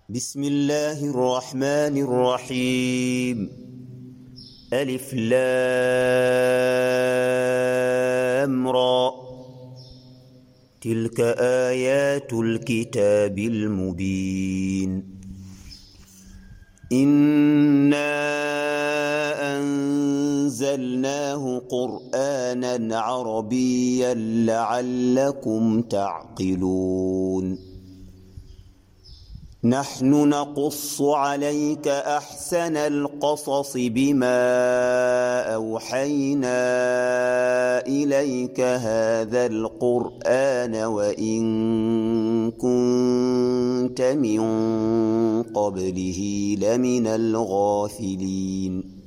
بسم الله الرحمن الرحيم. ألف لام را. تلك آيات الكتاب المبين. إنا أنزلناه قرآنا عربيا لعلكم تعقلون. نحن نقص عليك أحسن القصص بما أوحينا إليك هذا القرآن وإن كنت من قبله لمن الغافلين.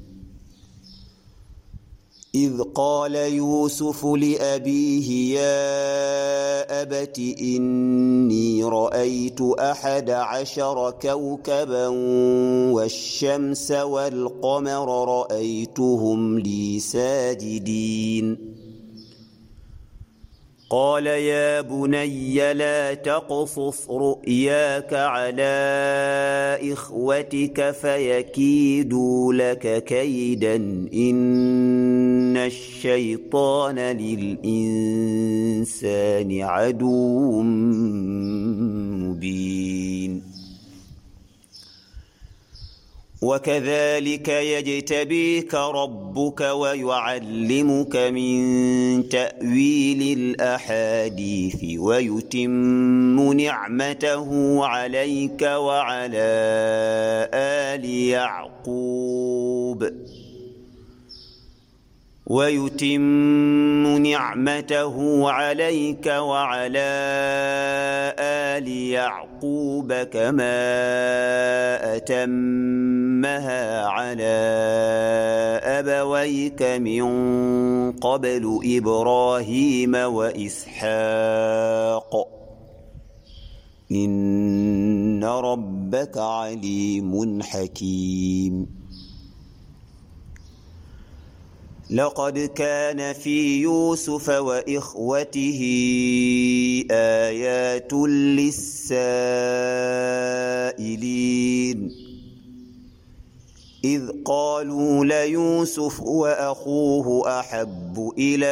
إذ قال يوسف لأبيه يا أبت إني رأيت 11 كوكبا والشمس والقمر رأيتهم لي ساجدين. قال يا بني لا تقصص رؤياك على إخوتك فيكيدوا لك كيدا إن الشيطان للإنسان عدو مبين. وكذلك يجتبيك ربك ويعلمك من تأويل الأحاديث ويتم نعمته عليك وعلى آل يعقوب كما أتمها على أبويك من قبل إبراهيم وإسحاق إن ربك عليم حكيم. لقد كان في يوسف وإخوته آيات للسائلين. إذ قالوا ليوسف وأخوه أحب إلى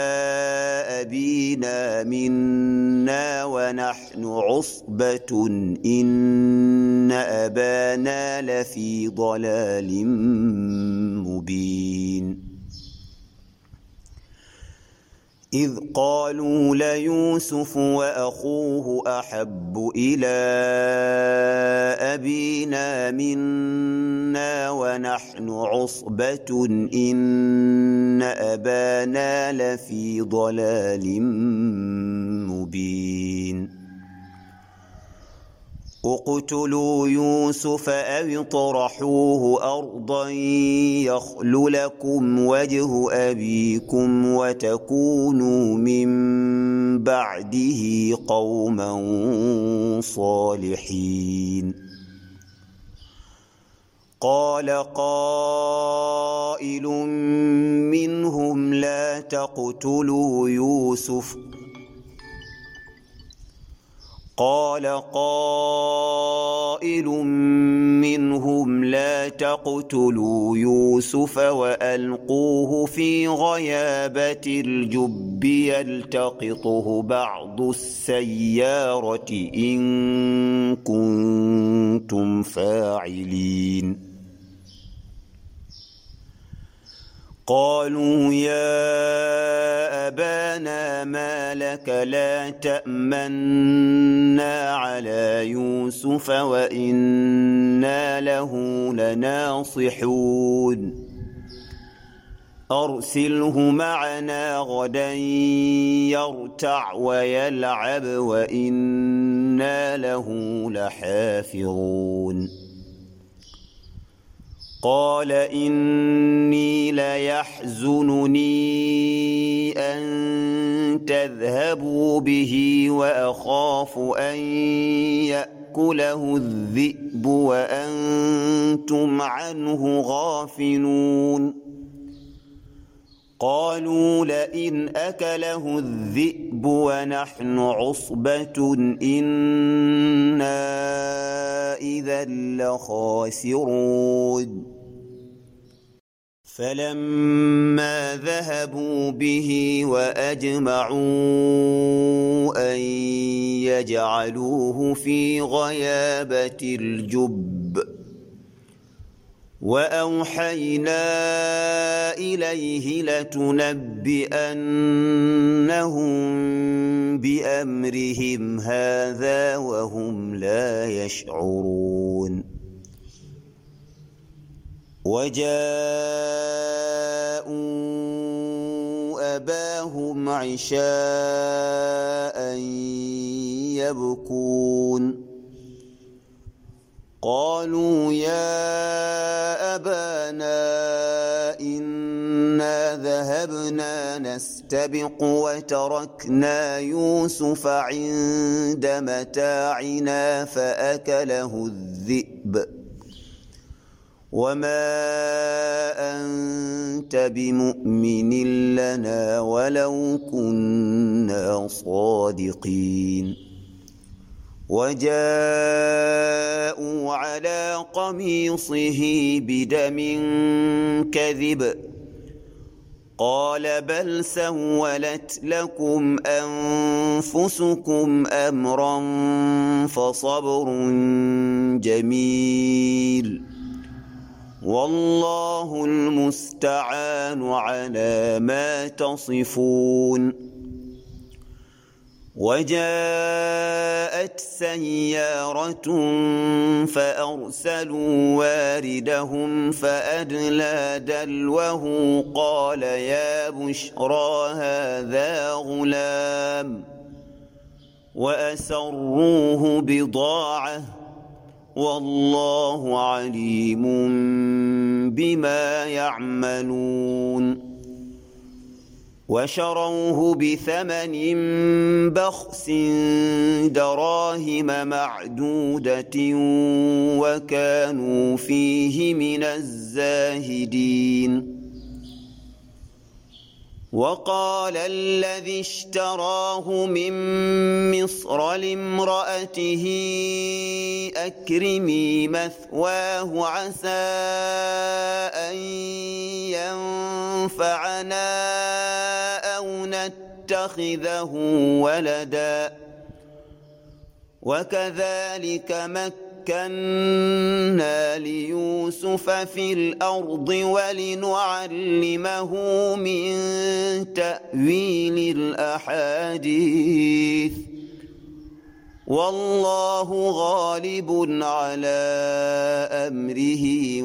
أبينا منا ونحن عصبة إن أبانا لفي ضلال مبين. إذ قالوا ليوسف وأخوه أحب إلى أبينا منا ونحن عصبة إن أبانا لفي ضلال مبين. اقتلوا يوسف أو اطرحوه أرضا يخل لكم وجه أبيكم وتكونوا من بعده قوما صالحين. قال قائل منهم لا تقتلوا يوسف وألقوه في غيابة الجب يلتقطه بعض السيارة إن كنتم فاعلين. قالوا يا أبانا ما لك لا تأمنا على يوسف وإنا له لناصحون. أرسله معنا غدا يرتع ويلعب وإنا له لحافظون. قال إني ليحزنني أن تذهبوا به وأخاف أن يأكله الذئب وأنتم عنه غافلون. قالوا لئن أكله الذئب ونحن عصبة إنا إذا لخاسرون فلما ذهبوا به وأجمعوا أن يجعلوه في غيابة الجب وأوحينا إليه لتنبئنهم بأمرهم هذا وهم لا يشعرون وجاءوا أباهم عشاء يبكون قالوا يا أبانا إنا ذهبنا نستبق وتركنا يوسف عند متاعنا فأكله الذئب وما أنت بمؤمن لنا ولو كنا صادقين وجاءوا على قميصه بدم كذب قال بل سولت لكم أنفسكم أمرا فصبر جميل والله المستعان على ما تصفون وجاءت سيارة فأرسلوا واردهم فأدلى دلوه قال يا بشرى هذا غلام وأسروه بضاعة والله عليم بما يعملون وشروه بثمن بخس دراهم معدودة وكانوا فيه من الزاهدين وقال الذي اشتراه من مصر لامرأته أكرمي مثواه عسى أن ينفعنا أو نتخذه ولدا وكذلك مكنا ليوسف في الأرض ولنعلمه من تأويل الأحاديث والله غالب على أمره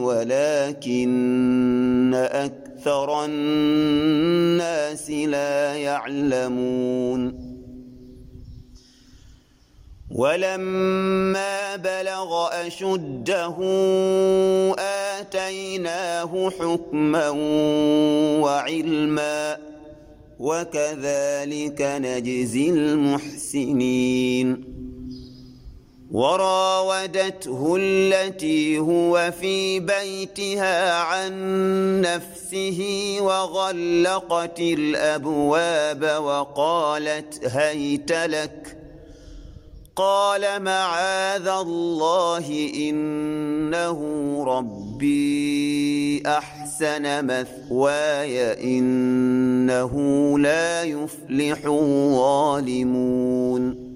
ولكن أكثر الناس لا يعلمون ولما بلغ أشده آتيناه حكما وعلما وكذلك نجزي المحسنين وراودته التي هو في بيتها عن نفسه وغلقت الأبواب وقالت هيت لك قال معاذ الله إنه ربي أحسن مثواي إنه لا يفلح الظالمون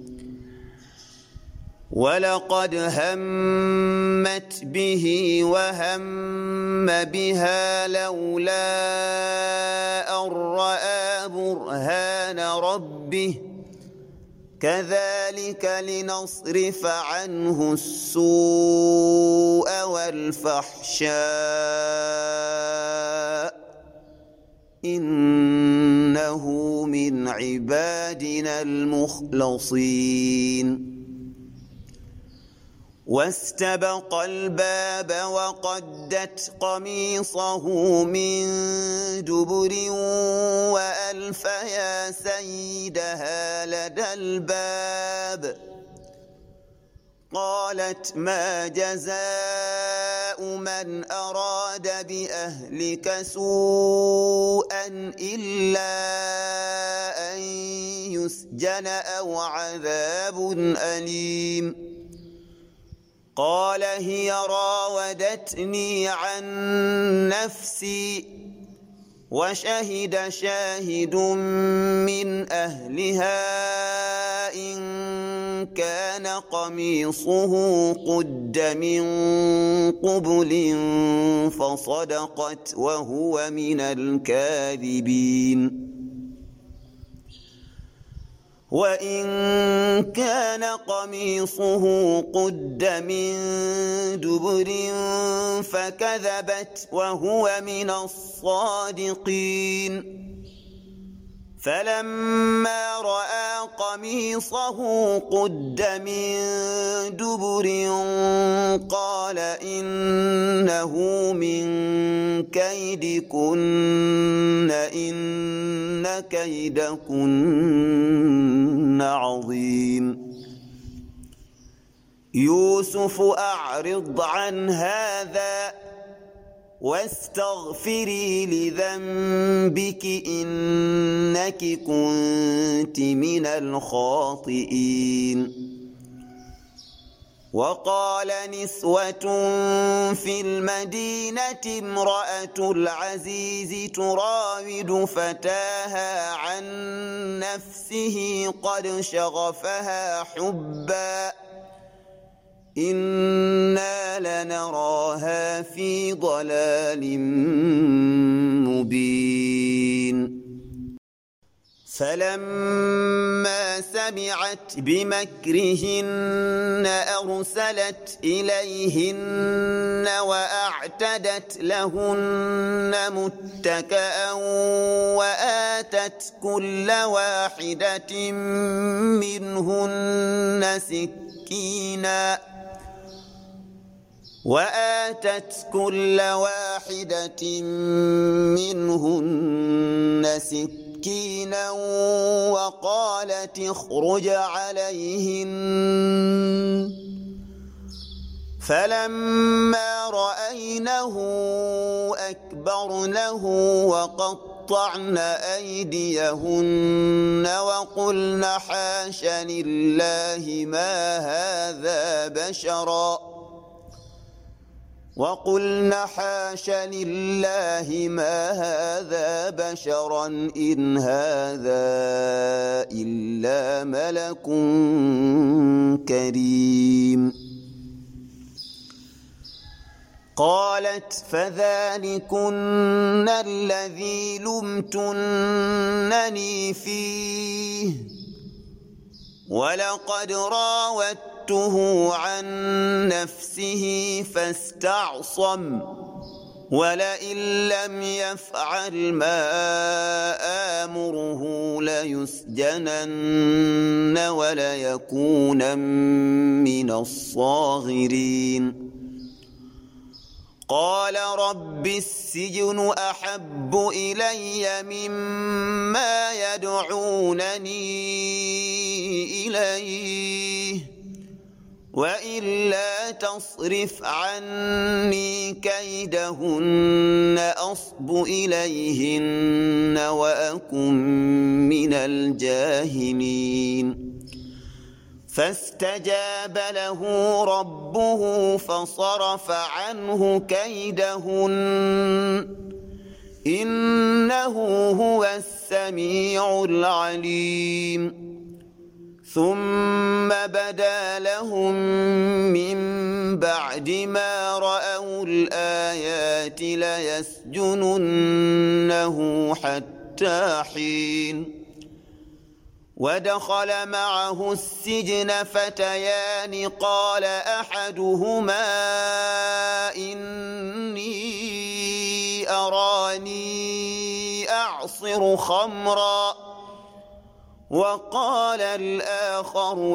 ولقد همت به وهم بها لولا أن رأى برهان ربه كذلك لنصرف عنه السوء والفحشاء إنه من عبادنا المخلصين واستبق الباب وقدت قميصه من دبر وألف يا سيدها لدى الباب قالت ما جزاء من أراد بأهلك سوءا إلا أن يسجن أو عذاب أليم قال هي راودتني عن نفسي وشهد شاهد من أهلها إن كان قميصه قد من قبل فصدقت وهو من الكاذبين وإن كان قميصه قد من دبر فكذبت وهو من الصادقين فلما رأى قميصه قد من دبر قال إنه من كيدكن إن كيدكن عظيم يوسف أعرض عن هذا واستغفري لذنبك إنك كنت من الخاطئين وقال نسوة في المدينة امرأة العزيز تراود فتاها عن نفسه قد شغفها حبا إنا لنراها في ضلال مبين فلما سمعت بمكرهن أرسلت إليهن وأعتدت لهن متكأ وآتت كل واحدة منهن سكينا وقالت اخرج عليهن فلما رأينه أكبرنه وقطعن أيديهن وقلن حاش لله ما هذا بشرا إن هذا إلا ملك كريم قالت فذلكن الذي لمتنني فيه ولقد راودته عن نفسه فاستعصم ولئن لم يفعل ما آمره ليسجنن وليكونن من الصاغرين قال رب السجن أحب إلي مما يدعونني إليه وإلا تصرف عني كيدهن أصب إليهن وأكن من الجاهلين فاستجاب له ربه فصرف عنه كيدهن إنه هو السميع العليم ثم بدا لهم من بعد ما رأوا الآيات ليسجننه حتى حين ودخل معه السجن فتيان قال أحدهما إني أراني أعصر خمرا وقال الآخر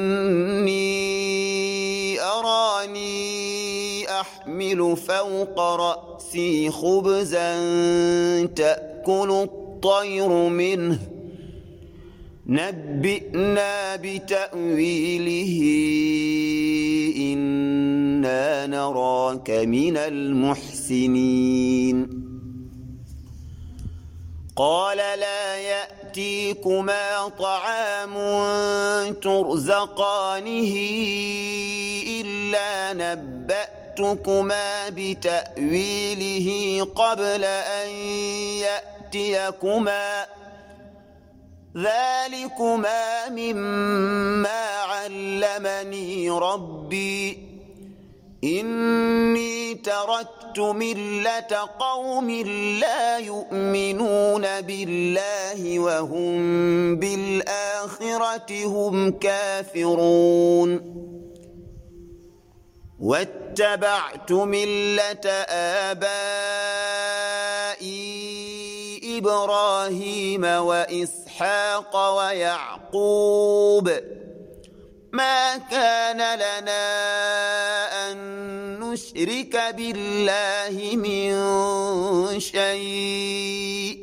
إني أراني أحمل فوق رأسي خبزا تأكل الطير منه نبئنا بتأويله إنا نراك من المحسنين قال لا يأتيكما طعام ترزقانه إلا إلا نبأتكما بتأويله قبل أن يأتيكما ذلكما مما علمني ربي إني تركت ملة قوم لا يؤمنون بالله وهم بالآخرة هم كافرون واتبعت ملة آبائي إبراهيم وإسحاق ويعقوب ما كان لنا أن نشرك بالله من شيء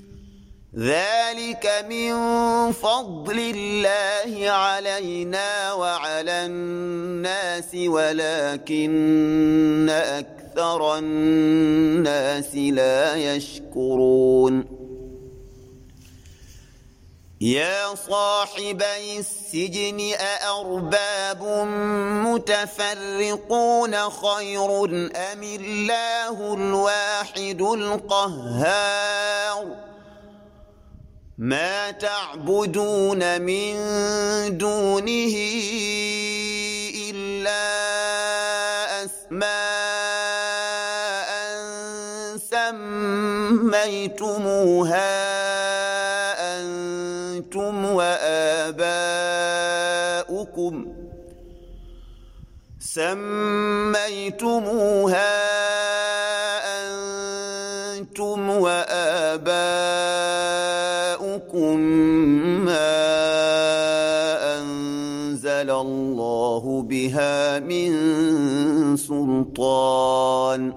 ذلك من فضل الله علينا وعلى الناس ولكن أكثر الناس لا يشكرون يا صاحبي السجن أأرباب متفرقون خير أم الله الواحد القهار ما تعبدون من دونه إلا أسماء سميتموها أنتم وآباؤكم ما أنزل الله بها من سلطان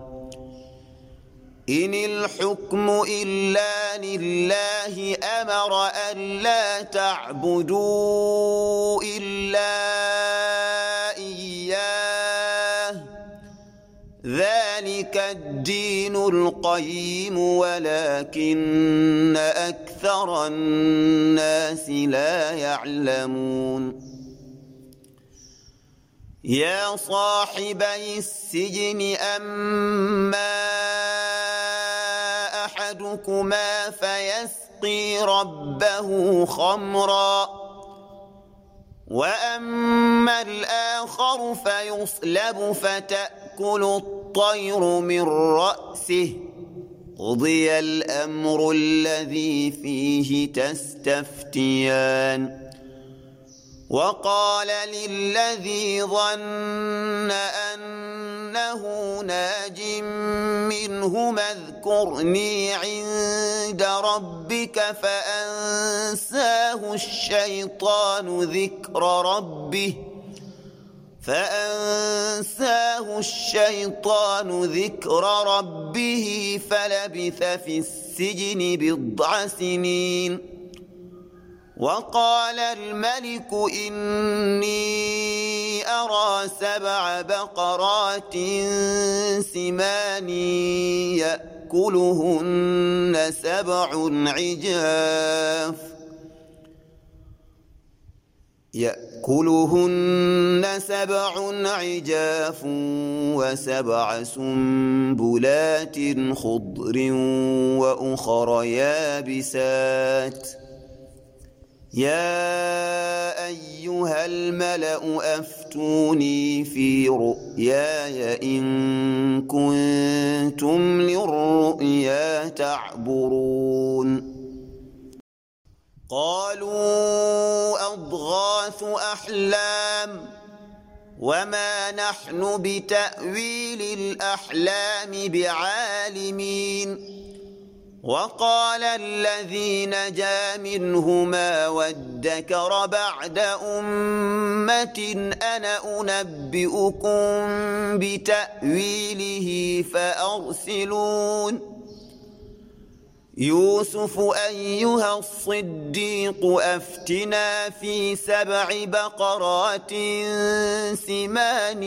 إن الحكم إلا لله أمر ألا تعبدوا إلا إياه ذلك الدين القيم ولكن أكثر الناس لا يعلمون يا صاحبي السجن أما أحدكما فيسقي ربه خمرا وأما الآخر فيصلب فتأكل الطير من رأسه قضي الأمر الذي فيه تستفتيان وقال للذي ظن أنه ناج منهما اذكرني عند ربك فأنساه الشيطان ذكر ربه فلبث في السجن بضع سنين وقال الملك إني أرى 7 بقرات سمان يأكلهن 7 عجاف و7 سنبلات خضر وأخر يابسات يا أيها الملأ أفتوني في رؤياي إن كنتم للرؤيا تعبرون قالوا أضغاث أحلام وما نحن بتأويل الأحلام بعالمين وقال الذي نجا منهما وادكر بعد أمة أنا أنبئكم بتأويله فأرسلون يوسف أيها الصديق أفتنا في 7 بقرات سمان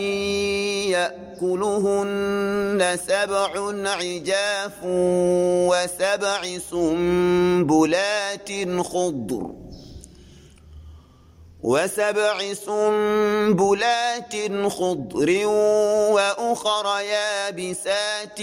يأكلهن 7 عجاف و7 سنبلات خضر وسبع سنبلات خضر وأخر يابسات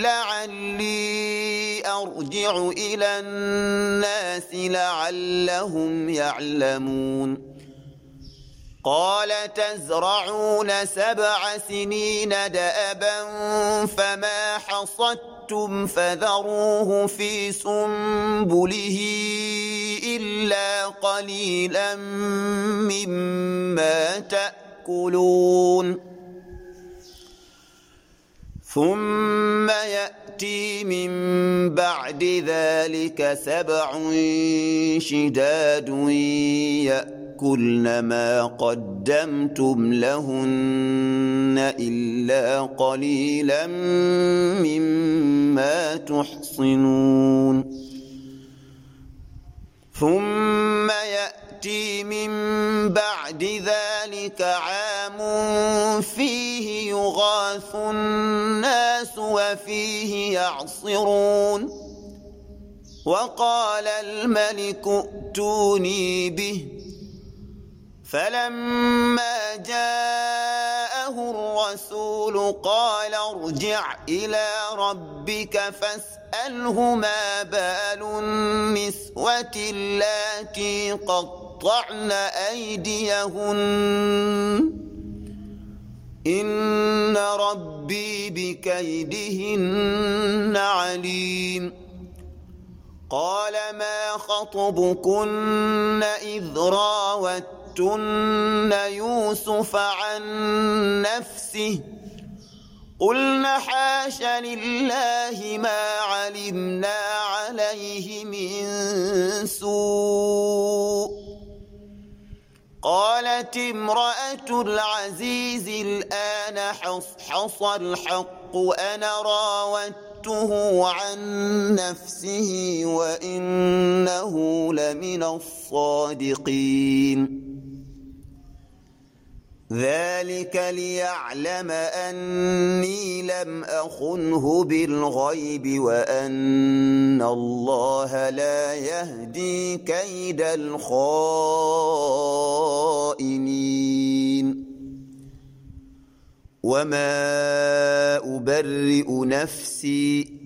لعلي أرجع إلى الناس لعلهم يعلمون قال تزرعون 7 سنين دأبا فما حصدتم فذروه في سنبله إلا قليلا مما تأكلون ثم يأتي من بعد ذلك 7 شداد يأكلن ما قدمتم لهن إلا قليلا مما تحصنون ثم يأتي من بعد ذلك عام فيه يغاث الناس وفيه يعصرون وقال الملك ائتوني به فلما جاءه الرسول قال ارجع إلى ربك فاسأله ما بال النسوة اللاتي قطعن أيديهن إن ربي بكيدهن عليم قال ما خطبكن إذ راوتن يوسف عن نفسه قلن حاش لله ما علمنا عليه من سوء قالت امرأة العزيز الآن حصحص الحق أنا راودته عن نفسه وإنه لمن الصادقين ذلك ليعلم أني لم أخنه بالغيب وأن الله لا يهدي كيد الخائنين وما أبرئ نفسي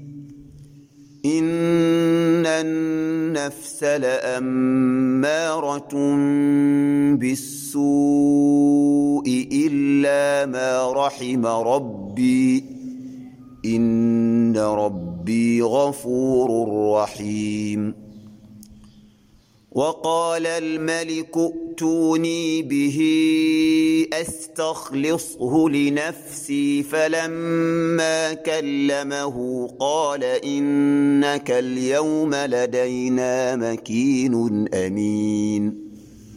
إن النفس لأمارة بالسوء إلا ما رحم ربي إن ربي غفور رحيم وقال الملك ائتوني به أستخلصه لنفسي فلما كلمه قال إنك اليوم لدينا مكين أمين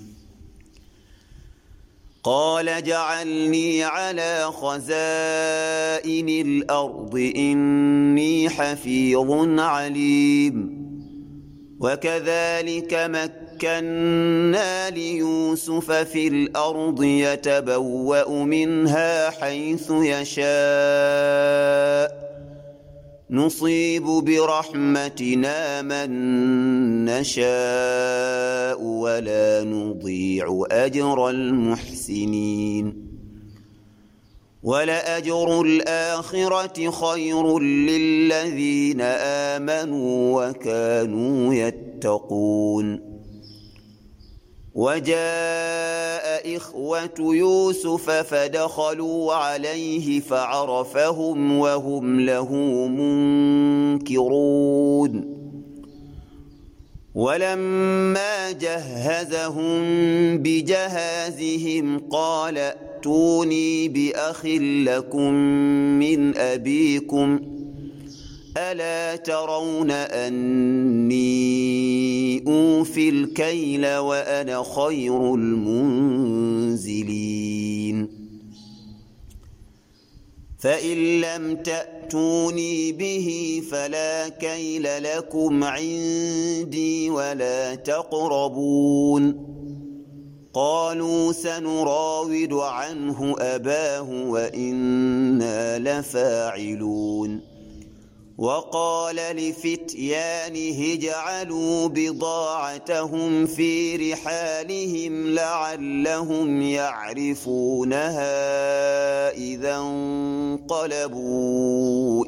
قال اجعلني على خزائن الأرض إني حفيظ عليم وكذلك مكنا ليوسف في الأرض يتبوأ منها حيث يشاء نصيب برحمتنا من نشاء ولا نضيع أجر المحسنين ولأجر الآخرة خير للذين آمنوا وكانوا يتقون وجاء إخوة يوسف فدخلوا عليه فعرفهم وهم له منكرون ولما جهزهم بجهازهم قال ائتوني بأخ لكم من أبيكم ألا ترون أني أوفي الكيل وأنا خير المنزلين فإن لم تأتوني به فلا كيل لكم عندي ولا تقربون قالوا سنراود عنه أباه وإنا لفاعلون وقال لفتيانه اجعلوا بضاعتهم في رحالهم لعلهم يعرفونها إذا انقلبوا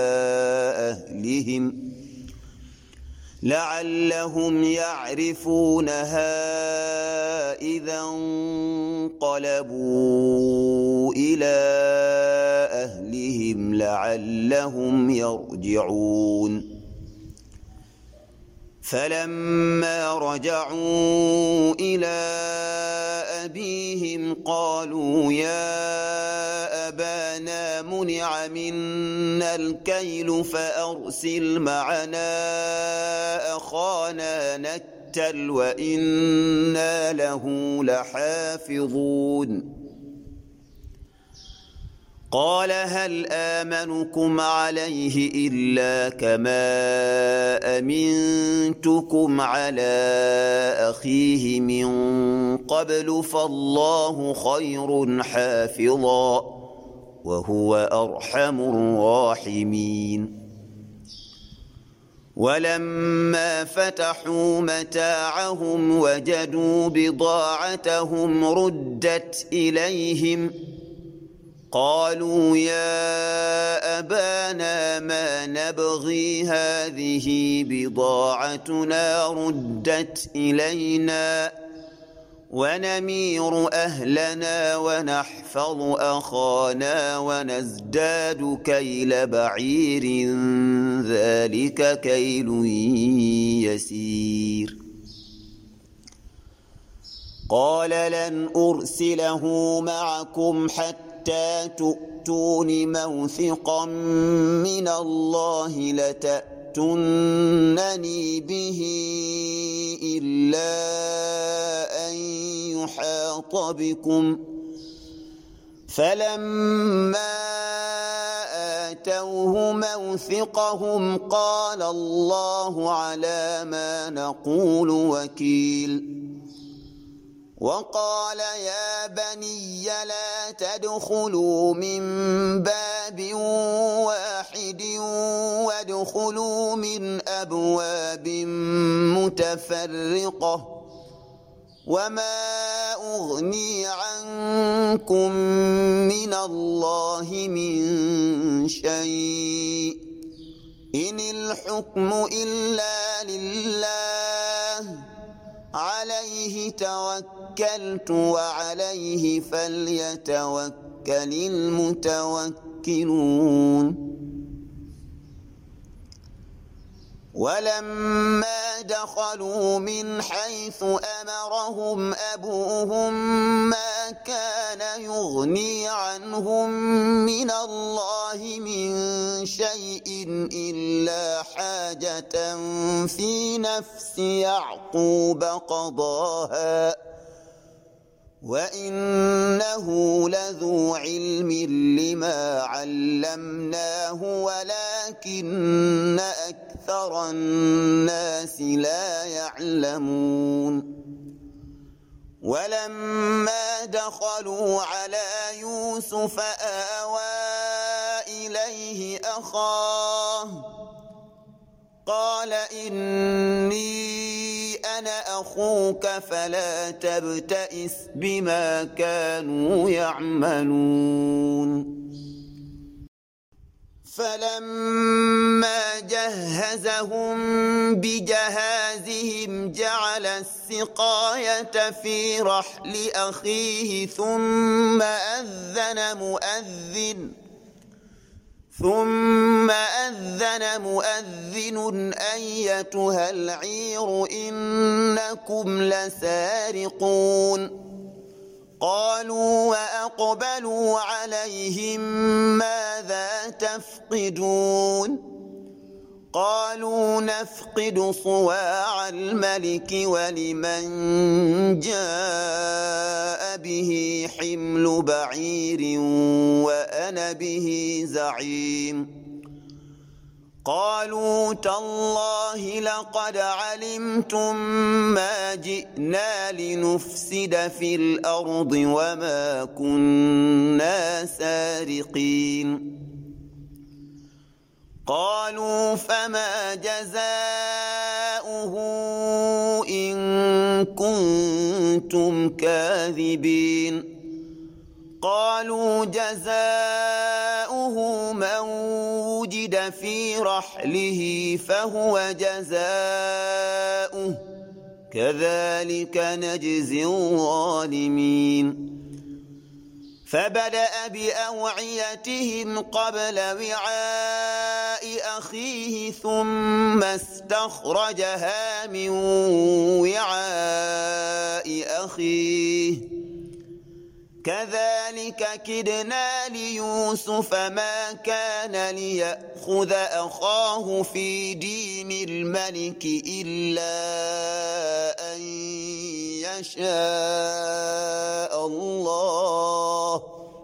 إلى أهلهم لعلهم يرجعون فلما رجعوا إلى أبيهم قالوا يا أبانا منع منا الكيل فأرسل معنا أخانا نكتل وإنا له لحافظون قال هل آمنكم عليه إلا كما أمنتكم على أخيه من قبل فالله خير حافظا وهو أرحم الراحمين ولما فتحوا متاعهم وجدوا بضاعتهم ردت إليهم قالوا يا أبانا ما نبغي هذه بضاعتنا ردت إلينا ونمير أهلنا ونحفظ أخانا ونزداد كيل بعير ذلك كيل يسير قال لن أرسله معكم حتى تؤتون موثقا من الله لتأتونني به إلا أن يحاط بكم فلما آتوه موثقهم قال الله على ما نقول وكيل وقال يا بني لا تدخلوا من باب واحد وادخلوا من أبواب متفرقة وما أغني عنكم من الله من شيء إن الحكم إلا لله عليه توكلت وعليه فليتوكل المتوكلون ولما دخلوا من حيث أمرهم أبوهم ما كان يغني عنهم من الله من شيء إلا حاجة في نفس يعقوب قضاها وإنه لذو علم لما علمناه ولكن أكثر الناس لا يعلمون ولما دخلوا على يوسف آوى إليه أخاه قال إني أنا أخوك فلا تبتئس بما كانوا يعملون فلما جهزهم بجهازهم جعل السقاية في رحل أخيه ثم أذن مؤذن أيتها العير إنكم لسارقون قالوا وأقبلوا عليهم ماذا تفقدون قالوا نفقد صواع الملك ولمن جاء به حمل بعير وأنا به زعيم قالوا تالله لقد علمتم ما جئنا لنفسد في الأرض وما كنا سارقين قالوا فما جزاؤه إن كنتم كاذبين قالوا جزاؤه من وجد في رحله فهو جزاؤه كذلك نجزي الظالمين فبدأ بأوعيتهم قبل وعاء أخيه ثم استخرجها من وعاء أخيه كذلك كدنا ليوسف ما كان ليأخذ أخاه في دين الملك إلا أن يشاء الله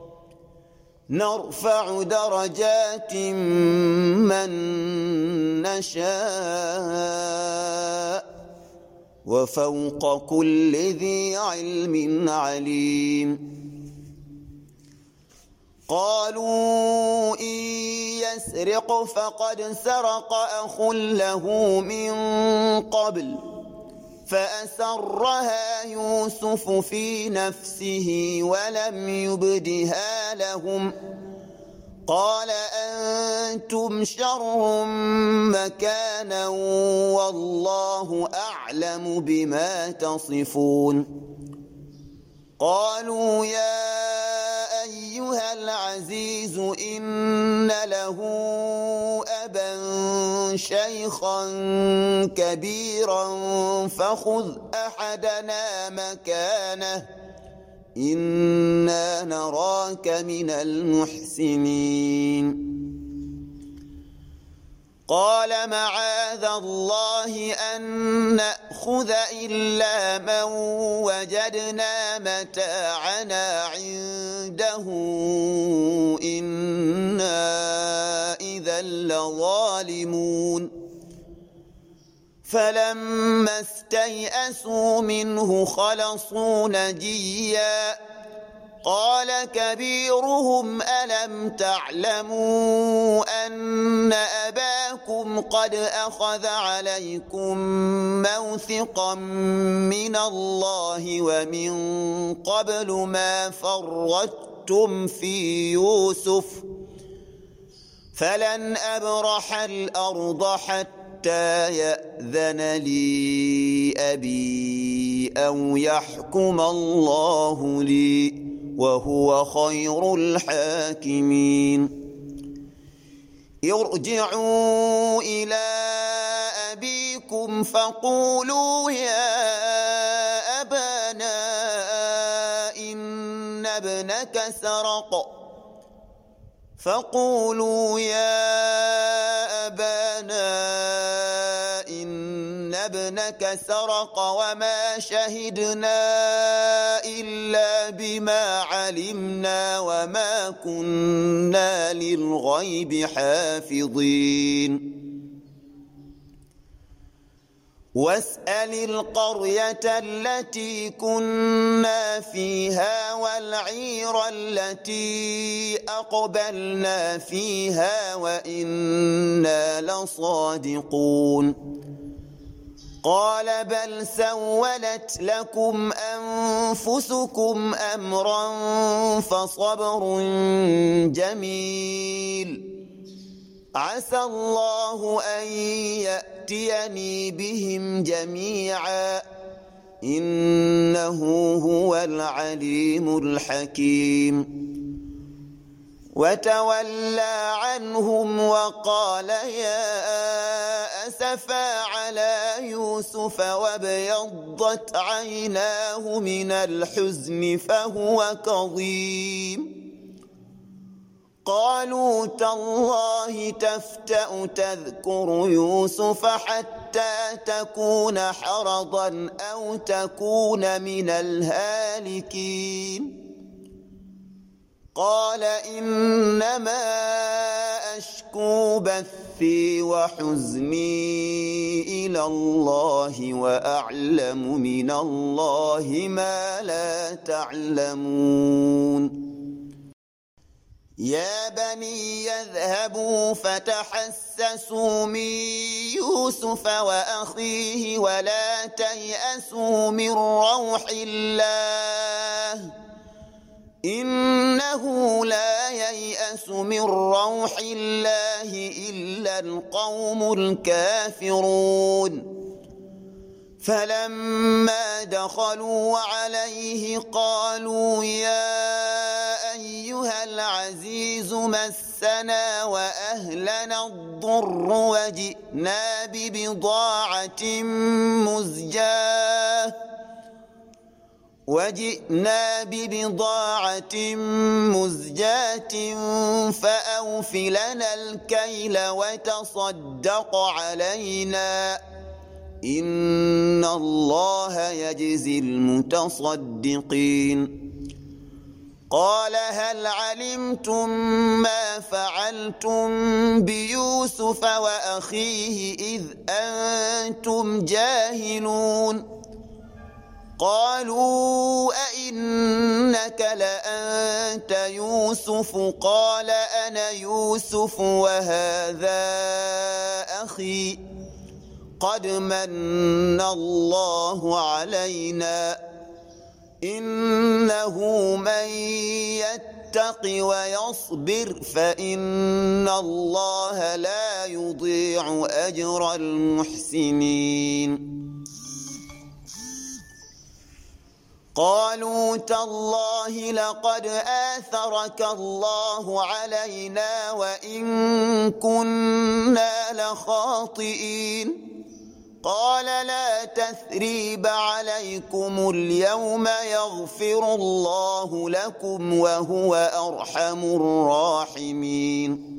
نرفع درجات من نشاء وفوق كل ذي علم عليم قالوا إن يسرق فقد سرق أخ له من قبل فأسرها يوسف في نفسه ولم يبدها لهم قال أنتم شر مكانا والله أعلم بما تصفون قالوا يا أيها العزيز إن له أبا شيخا كبيرا فخذ أحدنا مكانه إنا نراك من المحسنين قال معاذ الله أن نأخذ إلا من وجدنا متاعنا عنده إنا إذا لظالمون فلما استيئسوا منه خلصوا نجيا قال كبيرهم ألم تعلموا أن أباكم قد أخذ عليكم موثقا من الله ومن قبل ما فرطتم في يوسف فلن أبرح الأرض حتى يأذن لي أبي أو يحكم الله لي وهو خير الحاكمين ارجعوا إلى أبيكم فقولوا يا أبانا إن ابنك سرق وما شهدنا إلا بما علمنا وما كنا للغيب حافظين واسأل القرية التي كنا فيها والعير التي أقبلنا فيها وإنا لصادقون قال بل سولت لكم أنفسكم أمرا فصبر جميل عسى الله أن يأتيني بهم جميعا إنه هو العليم الحكيم وتولى عنهم وقال يا أسفا على يوسف وابيضت عيناه من الحزن فهو كظيم قالوا تالله تفتأ تذكر يوسف حتى تكون حرضا أو تكون من الهالكين قال إنما أشكو بثي وحزني إلى الله وأعلم من الله ما لا تعلمون يا بني يذهبوا فتحسسوا من يوسف وأخيه ولا تيأسوا من روح الله إنه لا ييأس من روح الله إلا القوم الكافرون فلما دخلوا عليه قالوا يا أيها العزيز مسنا وأهلنا الضر وجئنا ببضاعة مزجاة فأوف لنا الكيل وتصدق علينا إن الله يجزي المتصدقين قال هل علمتم ما فعلتم بيوسف وأخيه إذ أنتم جاهلون قالوا أئنك لأنت يوسف قال أنا يوسف وهذا أخي قد من الله علينا إنه من يتق ويصبر فإن الله لا يضيع أجر المحسنين قالوا تالله لقد آثرك الله علينا وإن كنا لخاطئين قال لا تثريب عليكم اليوم يغفر الله لكم وهو أرحم الراحمين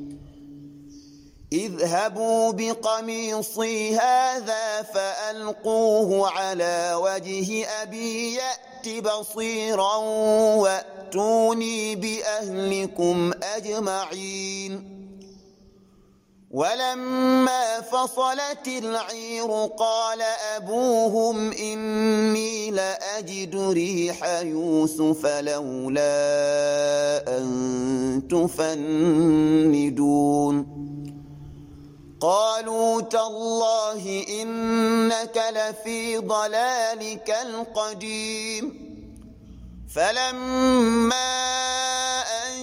اذهبوا بقميصي هذا فألقوه على وجه أبي يأت بصيرا وأتوني بأهلكم أجمعين ولما فصلت العير قال أبوهم إني لأجد ريح يوسف لولا أن تفندون قالوا تالله إنك لفي ضلالك القديم فلما أن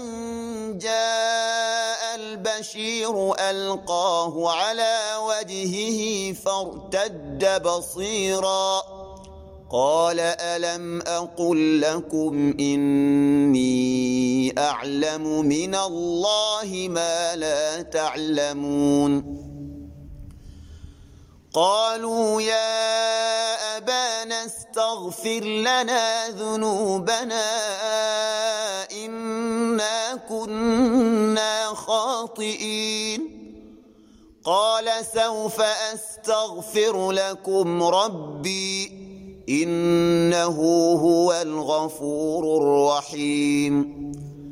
جاء البشير ألقاه على وجهه فارتد بصيرا قال ألم أقل لكم إني أعلم من الله ما لا تعلمون قالوا يا أبانا استغفر لنا ذنوبنا إنا كنا خاطئين قال سوف أستغفر لكم ربي إنه هو الغفور الرحيم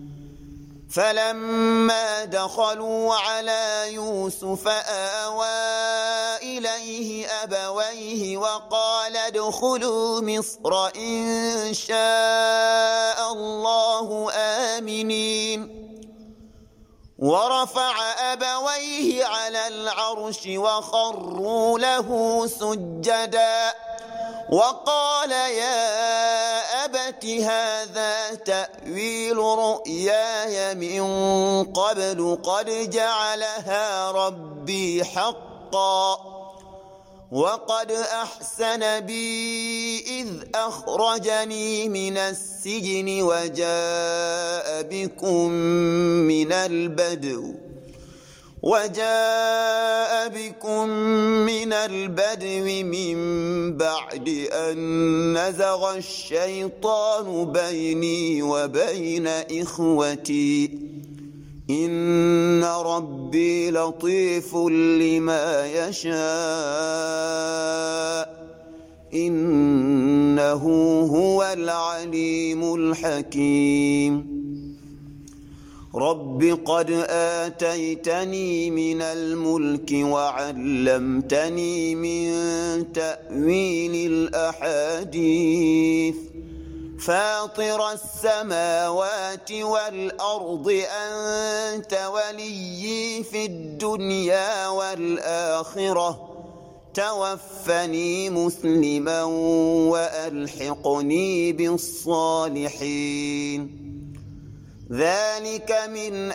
فلما دخلوا على يوسف آوى إليه أبويه وقال ادخلوا مصر إن شاء الله آمنين ورفع أبويه على العرش وخروا له سجدا وقال يا أبت هذا تأويل رؤياي من قبل قد جعلها ربي حقا وقد أحسن بي إذ أخرجني من السجن وجاء بكم من البدو من بعد أن نزغ الشيطان بيني وبين إخوتي إن ربي لطيف لما يشاء إنه هو العليم الحكيم رب قد آتيتني من الملك وعلمتني من تأويل الأحاديث فاطر السماوات والأرض أنت وليي في الدنيا والآخرة توفني مسلما وألحقني بالصالحين ذلك من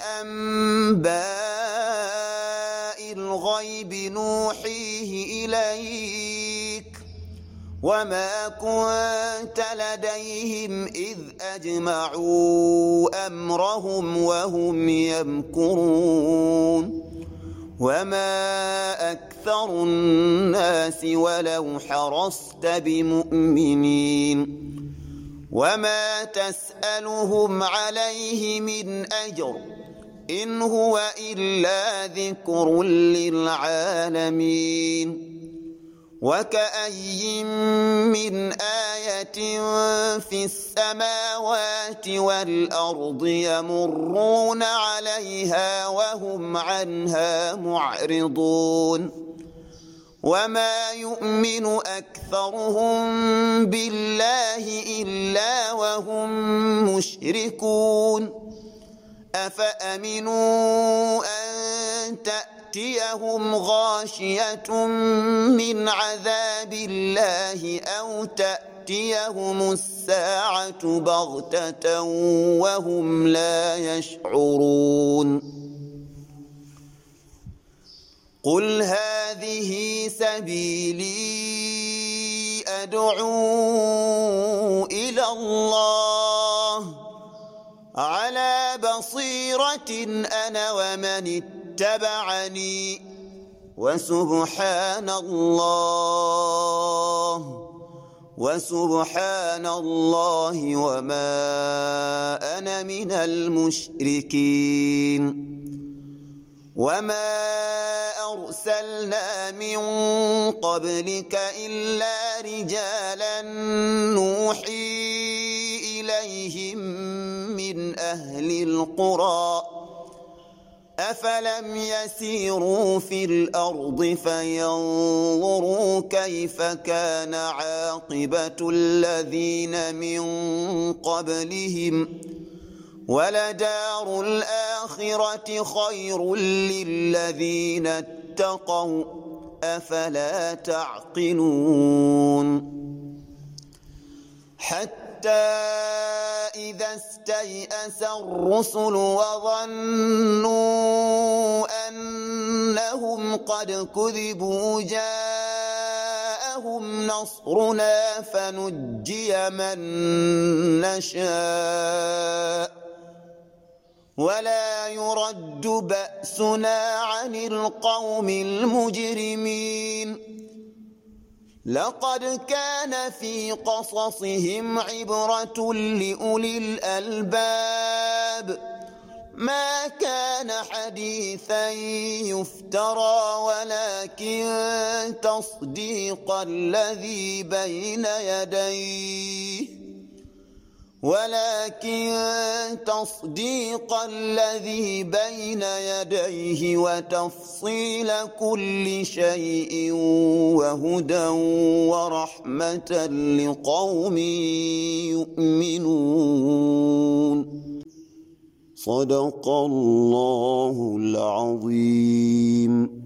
أنباء الغيب نوحيه إليك وما كنت لديهم إذ أجمعوا أمرهم وهم يمكرون وما أكثر الناس ولو حرصت بمؤمنين وما تسألهم عليه من أجر إن هو إلا ذكر للعالمين وكأي من آية في السماوات والأرض يمرون عليها وهم عنها معرضون وما يؤمن أكثرهم بالله إلا وهم مشركون أفأمنوا أن تأتيهم غاشية من عذاب الله أو تأتيهم الساعة بغتة وهم لا يشعرون قل هذه سبيلي أدعو إلى الله على بصيرة أنا ومن اتبعني وسبحان الله وما أنا من المشركين وما أرسلنا من قبلك إلا رجالا نوحي إليهم من أهل القرى أفلم يسيروا في الأرض فينظروا كيف كان عاقبة الذين من قبلهم ولدار الآخرة خير للذين اتقوا أفلا تعقلون حتى إذا استيأس الرسل وظنوا أنهم قد كذبوا جاءهم نصرنا فنجي من نشاء ولا يرد بأسنا عن القوم المجرمين لقد كان في قصصهم عبرة لأولي الألباب ما كان حديثا يفترى ولكن تصديق الذي بين يديه وتفصيل كل شيء وهدى ورحمة لقوم يؤمنون صدق الله العظيم.